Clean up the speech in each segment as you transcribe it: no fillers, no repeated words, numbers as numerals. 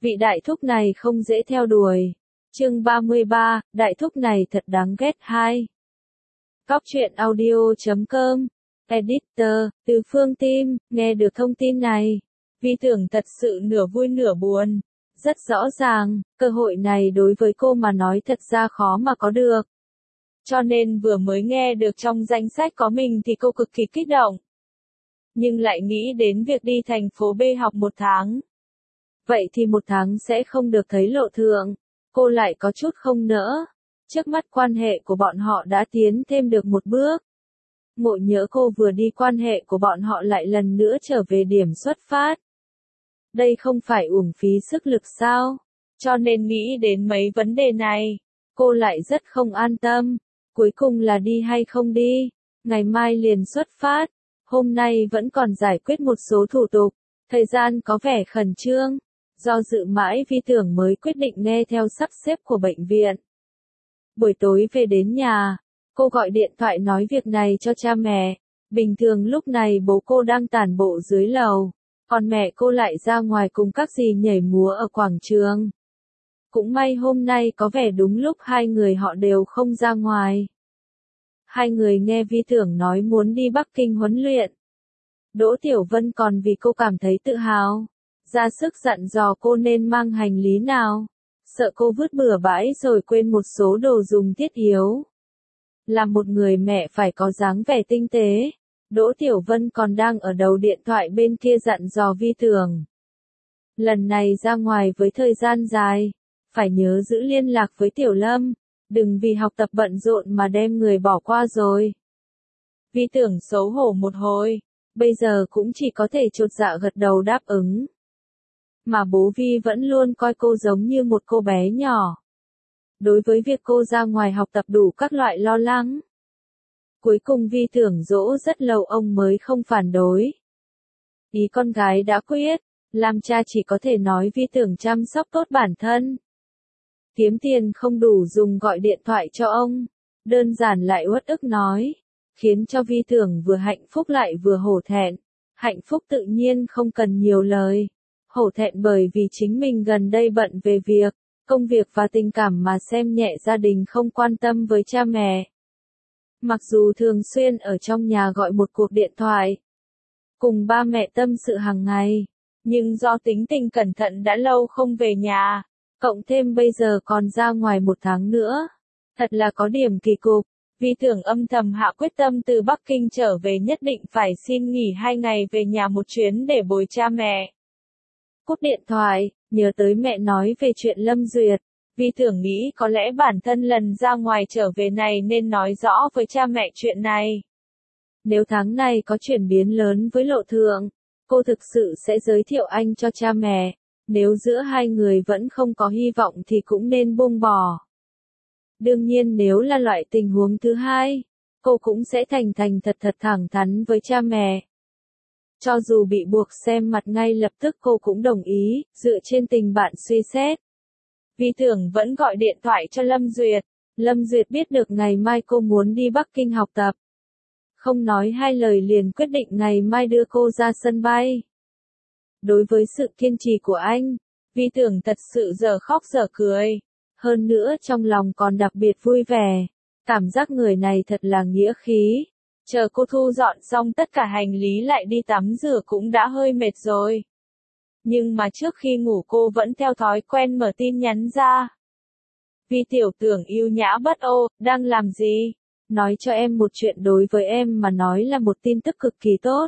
Vị đại thúc này không dễ theo đuổi. Chương 33, đại thúc này thật đáng ghét 2. Cóc truyện audio.com, editor, từ Phương Tim, nghe được thông tin này. Vi tưởng thật sự nửa vui nửa buồn. Rất rõ ràng, cơ hội này đối với cô mà nói thật ra khó mà có được. Cho nên vừa mới nghe được trong danh sách có mình thì cô cực kỳ kích động. Nhưng lại nghĩ đến việc đi thành phố B học 1 tháng. Vậy thì 1 tháng sẽ không được thấy Lộ Thượng. Cô lại có chút không nỡ. Trước mắt quan hệ của bọn họ đã tiến thêm được một bước. Ngộ nhỡ cô vừa đi quan hệ của bọn họ lại lần nữa trở về điểm xuất phát. Đây không phải uổng phí sức lực sao? Cho nên nghĩ đến mấy vấn đề này, cô lại rất không an tâm. Cuối cùng là đi hay không đi? Ngày mai liền xuất phát. Hôm nay vẫn còn giải quyết một số thủ tục. Thời gian có vẻ khẩn trương. Do dự mãi Vi tưởng mới quyết định nghe theo sắp xếp của bệnh viện. Buổi tối về đến nhà, cô gọi điện thoại nói việc này cho cha mẹ. Bình thường lúc này bố cô đang tản bộ dưới lầu, còn mẹ cô lại ra ngoài cùng các dì nhảy múa ở quảng trường. Cũng may hôm nay có vẻ đúng lúc hai người họ đều không ra ngoài. Hai người nghe Vi tưởng nói muốn đi Bắc Kinh huấn luyện. Đỗ Tiểu Vân còn vì cô cảm thấy tự hào, ra sức dặn dò cô nên mang hành lý nào, sợ cô vứt bừa bãi rồi quên một số đồ dùng thiết yếu. Là một người mẹ phải có dáng vẻ tinh tế, Đỗ Tiểu Vân còn đang ở đầu điện thoại bên kia dặn dò Vi tưởng. Lần này ra ngoài với thời gian dài, phải nhớ giữ liên lạc với Tiểu Lâm, đừng vì học tập bận rộn mà đem người bỏ qua rồi. Vi tưởng xấu hổ một hồi, bây giờ cũng chỉ có thể chột dạ gật đầu đáp ứng. Mà bố Vi vẫn luôn coi cô giống như một cô bé nhỏ. Đối với việc cô ra ngoài học tập đủ các loại lo lắng. Cuối cùng Vi tưởng dỗ rất lâu ông mới không phản đối. Ý con gái đã quyết, làm cha chỉ có thể nói Vi tưởng chăm sóc tốt bản thân. Kiếm tiền không đủ dùng gọi điện thoại cho ông, đơn giản lại uất ức nói, khiến cho Vi tưởng vừa hạnh phúc lại vừa hổ thẹn. Hạnh phúc tự nhiên không cần nhiều lời. Hổ thẹn bởi vì chính mình gần đây bận về việc, công việc và tình cảm mà xem nhẹ gia đình không quan tâm với cha mẹ. Mặc dù thường xuyên ở trong nhà gọi một cuộc điện thoại, cùng ba mẹ tâm sự hàng ngày, nhưng do tính tình cẩn thận đã lâu không về nhà, cộng thêm bây giờ còn ra ngoài 1 tháng nữa. Thật là có điểm kỳ cục. Vi tưởng âm thầm hạ quyết tâm từ Bắc Kinh trở về nhất định phải xin nghỉ 2 ngày về nhà một chuyến để bồi cha mẹ. Cúp điện thoại, nhớ tới mẹ nói về chuyện Lâm Duyệt, Vi tưởng nghĩ có lẽ bản thân lần ra ngoài trở về này nên nói rõ với cha mẹ chuyện này. Nếu tháng này có chuyển biến lớn với Lộ Thượng, cô thực sự sẽ giới thiệu anh cho cha mẹ. Nếu giữa hai người vẫn không có hy vọng thì cũng nên buông bỏ. Đương nhiên nếu là loại tình huống thứ hai, cô cũng sẽ thành thật thẳng thắn với cha mẹ. Cho dù bị buộc xem mặt ngay lập tức cô cũng đồng ý, dựa trên tình bạn suy xét. Vi tưởng vẫn gọi điện thoại cho Lâm Duyệt. Lâm Duyệt biết được ngày mai cô muốn đi Bắc Kinh học tập. Không nói hai lời liền quyết định ngày mai đưa cô ra sân bay. Đối với sự kiên trì của anh, Vi tưởng thật sự giờ khóc giờ cười. Hơn nữa trong lòng còn đặc biệt vui vẻ. Cảm giác người này thật là nghĩa khí. Chờ cô thu dọn xong tất cả hành lý lại đi tắm rửa cũng đã hơi mệt rồi. Nhưng mà trước khi ngủ cô vẫn theo thói quen mở tin nhắn ra. Vi tiểu tưởng yêu nhã bất ô, đang làm gì? Nói cho em một chuyện đối với em mà nói là một tin tức cực kỳ tốt.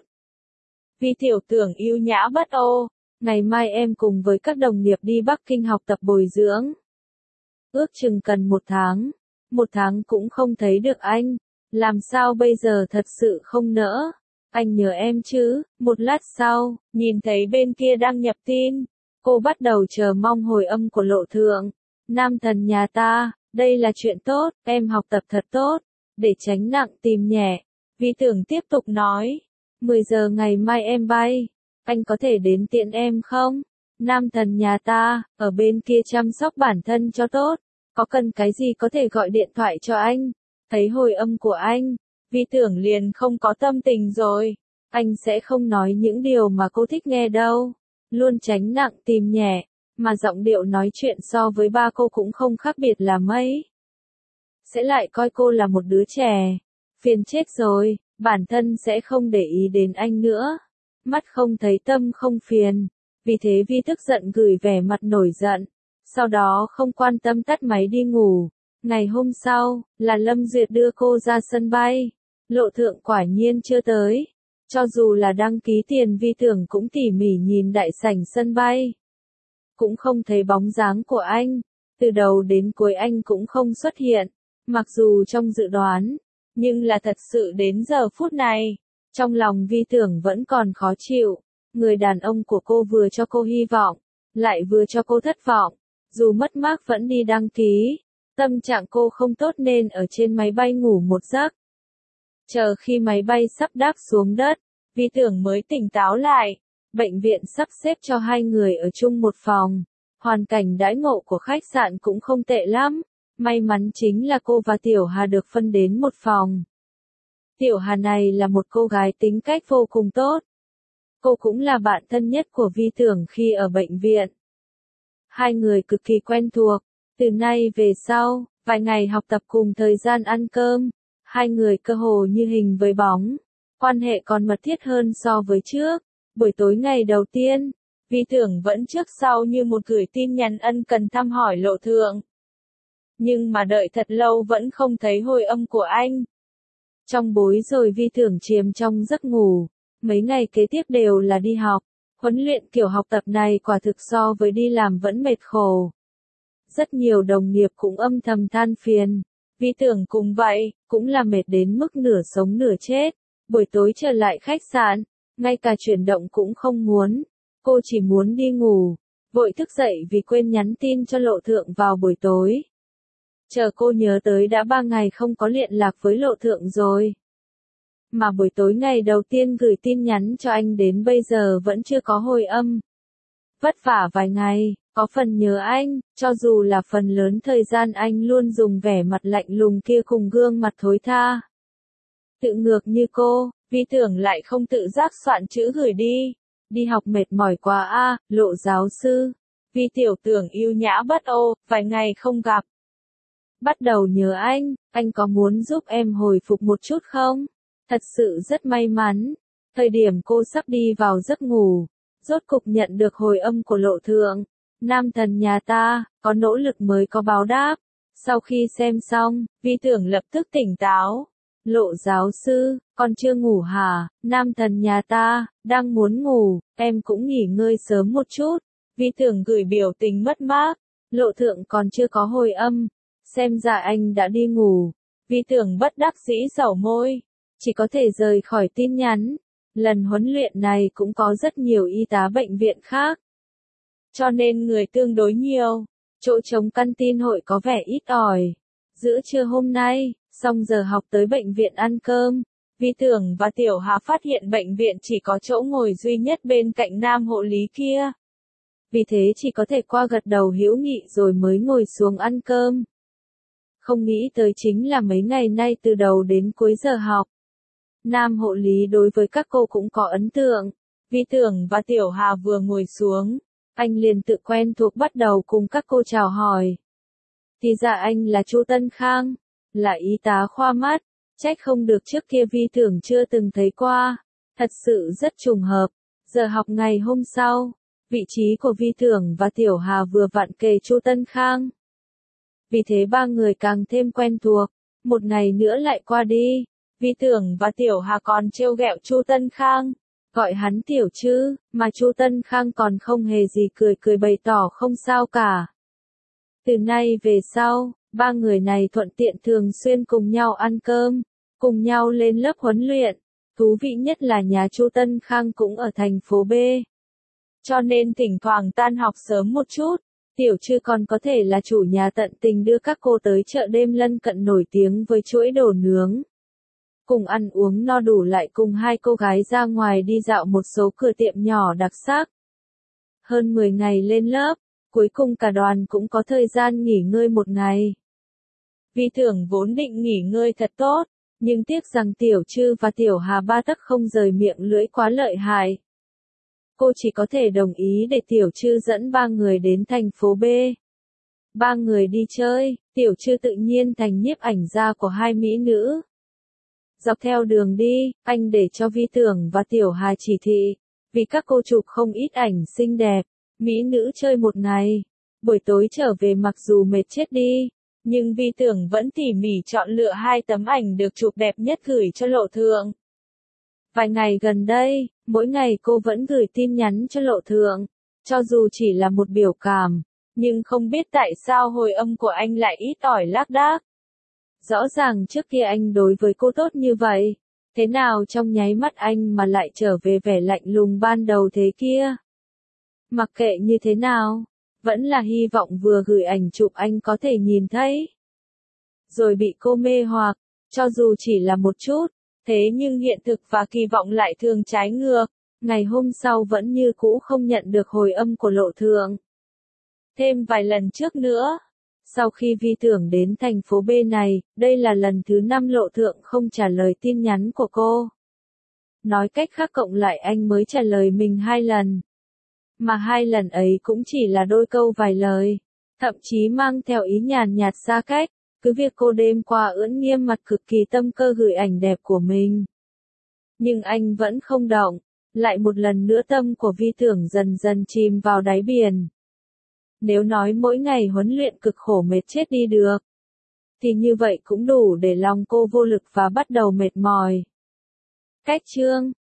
Vi tiểu tưởng yêu nhã bất ô, ngày mai em cùng với các đồng nghiệp đi Bắc Kinh học tập bồi dưỡng. Ước chừng cần 1 tháng. 1 tháng cũng không thấy được anh. Làm sao bây giờ thật sự không nỡ. Anh nhớ em chứ. Một lát sau, nhìn thấy bên kia đang nhập tin. Cô bắt đầu chờ mong hồi âm của Lộ Thượng. Nam thần nhà ta, đây là chuyện tốt, em học tập thật tốt. Để tránh nặng tìm nhẹ. Vi tưởng tiếp tục nói. 10 giờ ngày mai em bay. Anh có thể đến tiện em không? Nam thần nhà ta, ở bên kia chăm sóc bản thân cho tốt. Có cần cái gì có thể gọi điện thoại cho anh. Thấy hồi âm của anh, Vi tưởng liền không có tâm tình rồi. Anh sẽ không nói những điều mà cô thích nghe đâu. Luôn tránh nặng tìm nhẹ. mà giọng điệu nói chuyện so với ba cô cũng không khác biệt là mấy. Sẽ lại coi cô là một đứa trẻ. Phiền chết rồi, bản thân sẽ không để ý đến anh nữa. Mắt không thấy tâm không phiền. Vì thế Vi tức giận gửi vẻ mặt nổi giận. Sau đó không quan tâm tắt máy đi ngủ. Ngày hôm sau, là Lâm Duyệt đưa cô ra sân bay. Lộ Thượng quả nhiên chưa tới. Cho dù là đăng ký tiền Vi tưởng cũng tỉ mỉ nhìn đại sảnh sân bay. Cũng không thấy bóng dáng của anh. Từ đầu đến cuối anh cũng không xuất hiện. Mặc dù trong dự đoán, nhưng là thật sự đến giờ phút này. Trong lòng Vi tưởng vẫn còn khó chịu. Người đàn ông của cô vừa cho cô hy vọng, lại vừa cho cô thất vọng. Dù mất mát vẫn đi đăng ký. Tâm trạng cô không tốt nên ở trên máy bay ngủ một giấc. Chờ khi máy bay sắp đáp xuống đất, Vi tưởng mới tỉnh táo lại. Bệnh viện sắp xếp cho hai người ở chung một phòng. Hoàn cảnh đãi ngộ của khách sạn cũng không tệ lắm. May mắn chính là cô và Tiểu Hà được phân đến một phòng. Tiểu Hà này là một cô gái tính cách vô cùng tốt. Cô cũng là bạn thân nhất của Vi tưởng khi ở bệnh viện. Hai người cực kỳ quen thuộc. Từ nay về sau, vài ngày học tập cùng thời gian ăn cơm, hai người cơ hồ như hình với bóng. Quan hệ còn mật thiết hơn so với trước. Buổi tối ngày đầu tiên, Vi tưởng vẫn trước sau như một gửi tin nhắn ân cần thăm hỏi Lộ Thượng. Nhưng mà đợi thật lâu vẫn không thấy hồi âm của anh. Trong bối rồi Vi tưởng chiêm trong giấc ngủ. Mấy ngày kế tiếp đều là đi học. Huấn luyện kiểu học tập này quả thực so với đi làm vẫn mệt khổ. Rất nhiều đồng nghiệp cũng âm thầm than phiền. Vi tưởng cùng vậy, cũng là mệt đến mức nửa sống nửa chết. Buổi tối trở lại khách sạn, ngay cả chuyển động cũng không muốn. Cô chỉ muốn đi ngủ. Vội thức dậy vì quên nhắn tin cho Lộ Thượng vào buổi tối. Chờ cô nhớ tới đã 3 ngày không có liên lạc với Lộ Thượng rồi. Mà buổi tối ngày đầu tiên gửi tin nhắn cho anh đến bây giờ vẫn chưa có hồi âm. Vất vả vài ngày, có phần nhớ anh, cho dù là phần lớn thời gian anh luôn dùng vẻ mặt lạnh lùng kia cùng gương mặt thối tha. Tự ngược như cô, Vi tưởng lại không tự giác soạn chữ gửi đi. Đi học mệt mỏi quá a, Lộ giáo sư. Vi tiểu tưởng yêu nhã bất ô, vài ngày không gặp. Bắt đầu nhớ anh có muốn giúp em hồi phục một chút không? Thật sự rất may mắn. Thời điểm cô sắp đi vào giấc ngủ, rốt cục nhận được hồi âm của Lộ Thượng. Nam thần nhà ta, có nỗ lực mới có báo đáp. Sau khi xem xong, Vi tưởng lập tức tỉnh táo. Lộ giáo sư, con chưa ngủ hả? Nam thần nhà ta, đang muốn ngủ, em cũng nghỉ ngơi sớm một chút. Vi tưởng gửi biểu tình mất mát. Lộ Thượng còn chưa có hồi âm. Xem ra anh đã đi ngủ. Vi tưởng bất đắc dĩ xẩu môi. Chỉ có thể rời khỏi tin nhắn. Lần huấn luyện này cũng có rất nhiều y tá bệnh viện khác. Cho nên người tương đối nhiều. Chỗ trống căn tin hội có vẻ ít ỏi. Giữa trưa hôm nay, xong giờ học tới bệnh viện ăn cơm. Vi tưởng và Tiểu Hà phát hiện bệnh viện chỉ có chỗ ngồi duy nhất bên cạnh nam hộ lý kia. Vì thế chỉ có thể qua gật đầu hữu nghị rồi mới ngồi xuống ăn cơm. Không nghĩ tới chính là mấy ngày nay từ đầu đến cuối giờ học. Nam hộ lý đối với các cô cũng có ấn tượng. Vi tưởng và Tiểu Hà vừa ngồi xuống, anh liền tự quen thuộc bắt đầu cùng các cô chào hỏi. Thì ra anh là Chu Tân Khang, là y tá khoa mắt, trách không được trước kia Vi tưởng chưa từng thấy qua. Thật sự rất trùng hợp. Giờ học ngày hôm sau, vị trí của Vi tưởng và Tiểu Hà vừa vặn kề Chu Tân Khang. Vì thế ba người càng thêm quen thuộc. Một ngày nữa lại qua đi. Vi tưởng và Tiểu Hà còn trêu ghẹo Chu Tân Khang, gọi hắn Tiểu chứ, mà Chu Tân Khang còn không hề gì cười cười bày tỏ không sao cả. Từ nay về sau, ba người này thuận tiện thường xuyên cùng nhau ăn cơm, cùng nhau lên lớp huấn luyện. Thú vị nhất là nhà Chu Tân Khang cũng ở thành phố B. Cho nên thỉnh thoảng tan học sớm một chút, Tiểu Trư còn có thể là chủ nhà tận tình đưa các cô tới chợ đêm lân cận nổi tiếng với chuỗi đồ nướng. Cùng ăn uống no đủ lại cùng hai cô gái ra ngoài đi dạo một số cửa tiệm nhỏ đặc sắc. Hơn 10 ngày lên lớp, cuối cùng cả đoàn cũng có thời gian nghỉ ngơi một ngày. Vi tưởng vốn định nghỉ ngơi thật tốt, nhưng tiếc rằng Tiểu Trư và Tiểu Hà ba tấc không rời miệng lưỡi quá lợi hại. cô chỉ có thể đồng ý để Tiểu Trư dẫn 3 người đến thành phố B. 3 người đi chơi, Tiểu Trư tự nhiên thành nhiếp ảnh gia của 2 mỹ nữ. Dọc theo đường đi, anh để cho Vi Tưởng và Tiểu Hà chỉ thị, vì các cô chụp không ít ảnh xinh đẹp, mỹ nữ chơi một ngày. Buổi tối trở về mặc dù mệt chết đi, nhưng Vi Tưởng vẫn tỉ mỉ chọn lựa 2 tấm ảnh được chụp đẹp nhất gửi cho Lộ Thượng. Vài ngày gần đây, mỗi ngày cô vẫn gửi tin nhắn cho Lộ Thượng, cho dù chỉ là một biểu cảm, nhưng không biết tại sao hồi âm của anh lại ít ỏi lác đác. Rõ ràng trước kia anh đối với cô tốt như vậy, thế nào trong nháy mắt anh mà lại trở về vẻ lạnh lùng ban đầu thế kia. Mặc kệ như thế nào, vẫn là hy vọng vừa gửi ảnh chụp anh có thể nhìn thấy. Rồi bị cô mê hoặc, cho dù chỉ là một chút, thế nhưng hiện thực và kỳ vọng lại thường trái ngược, ngày hôm sau vẫn như cũ không nhận được hồi âm của Lộ Thượng. Thêm vài lần trước nữa, sau khi Vi Tưởng đến thành phố B này, đây là lần thứ 5 Lộ Thượng không trả lời tin nhắn của cô. Nói cách khác cộng lại anh mới trả lời mình 2 lần. Mà 2 lần ấy cũng chỉ là đôi câu vài lời, thậm chí mang theo ý nhàn nhạt xa cách, cứ việc cô đêm qua ưỡn nghiêm mặt cực kỳ tâm cơ gửi ảnh đẹp của mình. Nhưng anh vẫn không động, lại một lần nữa tâm của Vi Tưởng dần dần chìm vào đáy biển. Nếu nói mỗi ngày huấn luyện cực khổ mệt chết đi được, thì như vậy cũng đủ để lòng cô vô lực và bắt đầu mệt mỏi. Cách chương